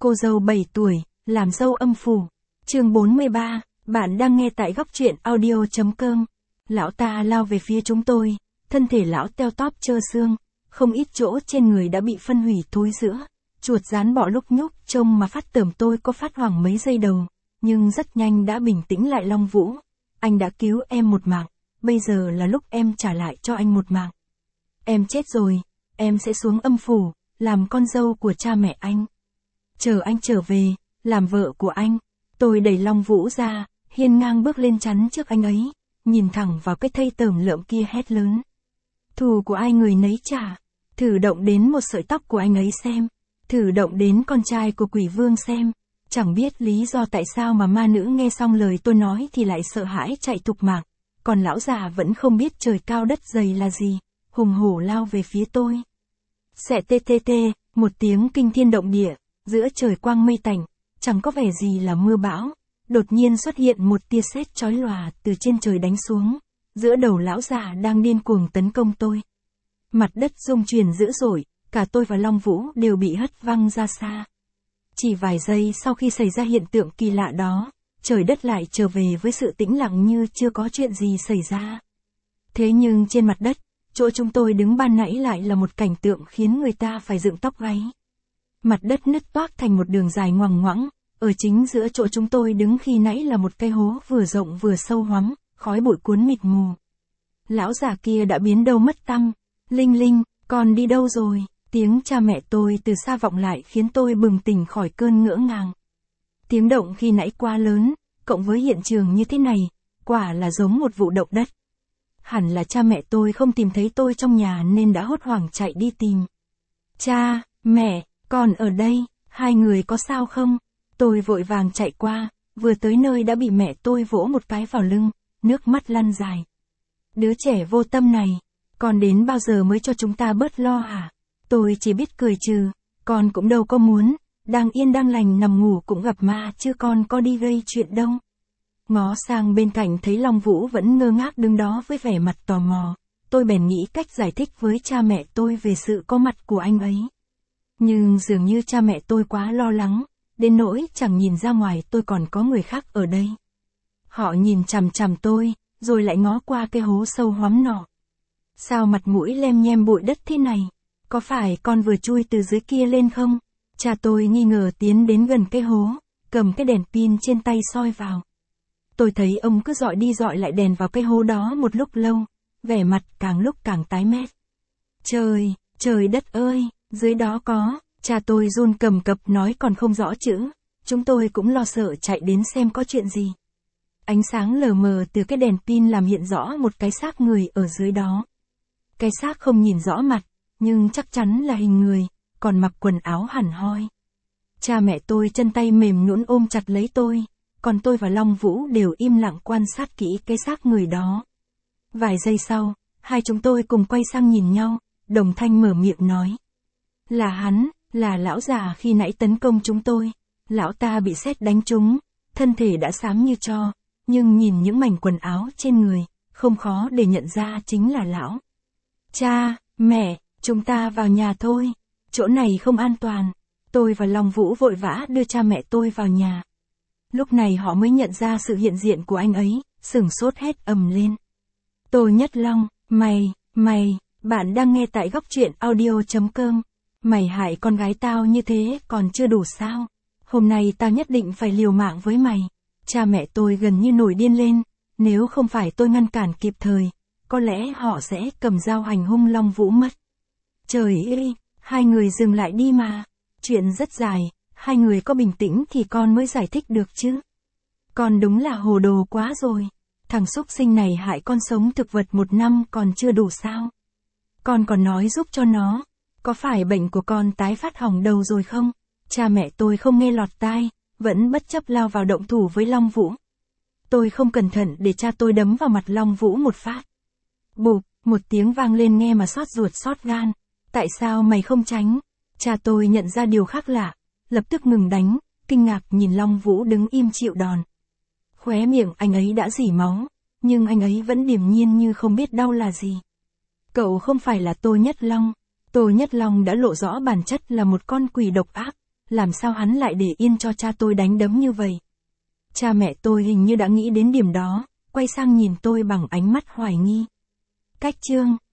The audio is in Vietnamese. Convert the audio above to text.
Cô dâu 7 tuổi, làm dâu âm phủ. Chương 43, bạn đang nghe tại góc truyện audio.com. Lão ta lao về phía chúng tôi, thân thể lão teo tóp trơ xương, không ít chỗ trên người đã bị phân hủy thối rữa, chuột rán bọ lúc nhúc, trông mà phát tởm. Tôi có phát hoảng mấy giây đầu, nhưng rất nhanh đã bình tĩnh lại. Long Vũ, anh đã cứu em một mạng, bây giờ là lúc em trả lại cho anh một mạng. Em chết rồi, em sẽ xuống âm phủ, làm con dâu của cha mẹ anh. Chờ anh trở về, làm vợ của anh. Tôi đẩy Long Vũ ra, hiên ngang bước lên chắn trước anh ấy, nhìn thẳng vào cái thây tởm lợm kia hét lớn. Thù của ai người nấy trả, thử động đến một sợi tóc của anh ấy xem, thử động đến con trai của quỷ vương xem. Chẳng biết lý do tại sao mà ma nữ nghe xong lời tôi nói thì lại sợ hãi chạy thục mạng, còn lão già vẫn không biết trời cao đất dày là gì, hùng hổ lao về phía tôi. Xẹ tê tê tê, một tiếng kinh thiên động địa, giữa trời quang mây tạnh, chẳng có vẻ gì là mưa bão, đột nhiên xuất hiện một tia sét chói lòa từ trên trời đánh xuống, giữa đầu lão già đang điên cuồng tấn công tôi. Mặt đất rung chuyển dữ dội, cả tôi và Long Vũ đều bị hất văng ra xa. Chỉ vài giây sau khi xảy ra hiện tượng kỳ lạ đó, trời đất lại trở về với sự tĩnh lặng như chưa có chuyện gì xảy ra. Thế nhưng trên mặt đất, chỗ chúng tôi đứng ban nãy lại là một cảnh tượng khiến người ta phải dựng tóc gáy. Mặt đất nứt toác thành một đường dài ngoằng ngoãng, ở chính giữa chỗ chúng tôi đứng khi nãy là một cái hố vừa rộng vừa sâu hoắm, khói bụi cuốn mịt mù. Lão già kia đã biến đâu mất tăm. Linh Linh, con đi đâu rồi? Tiếng cha mẹ tôi từ xa vọng lại khiến tôi bừng tỉnh khỏi cơn ngỡ ngàng. Tiếng động khi nãy quá lớn, cộng với hiện trường như thế này, quả là giống một vụ động đất. Hẳn là cha mẹ tôi không tìm thấy tôi trong nhà nên đã hốt hoảng chạy đi tìm. Cha, mẹ, con ở đây, hai người có sao không? Tôi vội vàng chạy qua, vừa tới nơi đã bị mẹ tôi vỗ một cái vào lưng, nước mắt lăn dài. Đứa trẻ vô tâm này, con đến bao giờ mới cho chúng ta bớt lo hả? Tôi chỉ biết cười trừ, con cũng đâu có muốn, đang yên đang lành nằm ngủ cũng gặp ma chứ con có đi gây chuyện đâu. Ngó sang bên cạnh thấy Long Vũ vẫn ngơ ngác đứng đó với vẻ mặt tò mò, tôi bèn nghĩ cách giải thích với cha mẹ tôi về sự có mặt của anh ấy. Nhưng dường như cha mẹ tôi quá lo lắng, đến nỗi chẳng nhìn ra ngoài tôi còn có người khác ở đây. Họ nhìn chằm chằm tôi, rồi lại ngó qua cái hố sâu hoắm nọ. Sao mặt mũi lem nhem bụi đất thế này? Có phải con vừa chui từ dưới kia lên không? Cha tôi nghi ngờ tiến đến gần cái hố, cầm cái đèn pin trên tay soi vào. Tôi thấy ông cứ dọi đi dọi lại đèn vào cái hố đó một lúc lâu, vẻ mặt càng lúc càng tái mét. Trời đất ơi, dưới đó có, cha tôi run cầm cập nói còn không rõ chữ, chúng tôi cũng lo sợ chạy đến xem có chuyện gì. Ánh sáng lờ mờ từ cái đèn pin làm hiện rõ một cái xác người ở dưới đó. Cái xác không nhìn rõ mặt, nhưng chắc chắn là hình người, còn mặc quần áo hẳn hoi. Cha mẹ tôi chân tay mềm nhũn ôm chặt lấy tôi, còn tôi và Long Vũ đều im lặng quan sát kỹ cái xác người đó. Vài giây sau, hai chúng tôi cùng quay sang nhìn nhau, đồng thanh mở miệng nói. Là hắn, là lão già khi nãy tấn công chúng tôi. Lão ta bị sét đánh trúng, thân thể đã xám như tro, nhưng nhìn những mảnh quần áo trên người, không khó để nhận ra chính là lão. Cha, mẹ, chúng ta vào nhà thôi, chỗ này không an toàn. Tôi và Long Vũ vội vã đưa cha mẹ tôi vào nhà. Lúc này họ mới nhận ra sự hiện diện của anh ấy, sửng sốt hét ầm lên. Tô Nhất Long, mày, bạn đang nghe tại góc truyện audio.com. Mày hại con gái tao như thế còn chưa đủ sao? Hôm nay tao nhất định phải liều mạng với mày. Cha mẹ tôi gần như nổi điên lên, nếu không phải tôi ngăn cản kịp thời, có lẽ họ sẽ cầm dao hành hung Long Vũ mất. Trời ơi, hai người dừng lại đi mà. Chuyện rất dài, hai người có bình tĩnh thì con mới giải thích được chứ. Con đúng là hồ đồ quá rồi. Thằng xúc sinh này hại con sống thực vật 1 năm còn chưa đủ sao? Con còn nói giúp cho nó. Có phải bệnh của con tái phát hỏng đầu rồi không? Cha mẹ tôi không nghe lọt tai, vẫn bất chấp lao vào động thủ với Long Vũ. Tôi không cẩn thận để cha tôi đấm vào mặt Long Vũ một phát. Bụp, một tiếng vang lên nghe mà xót ruột xót gan. Tại sao mày không tránh? Cha tôi nhận ra điều khác lạ, lập tức ngừng đánh, kinh ngạc nhìn Long Vũ đứng im chịu đòn. Khóe miệng anh ấy đã rỉ máu, nhưng anh ấy vẫn điềm nhiên như không biết đau là gì. Cậu không phải là Tô Nhất Long. Tô Nhất Long đã lộ rõ bản chất là một con quỷ độc ác, làm sao hắn lại để yên cho cha tôi đánh đấm như vậy? Cha mẹ tôi hình như đã nghĩ đến điểm đó, quay sang nhìn tôi bằng ánh mắt hoài nghi. Cách chương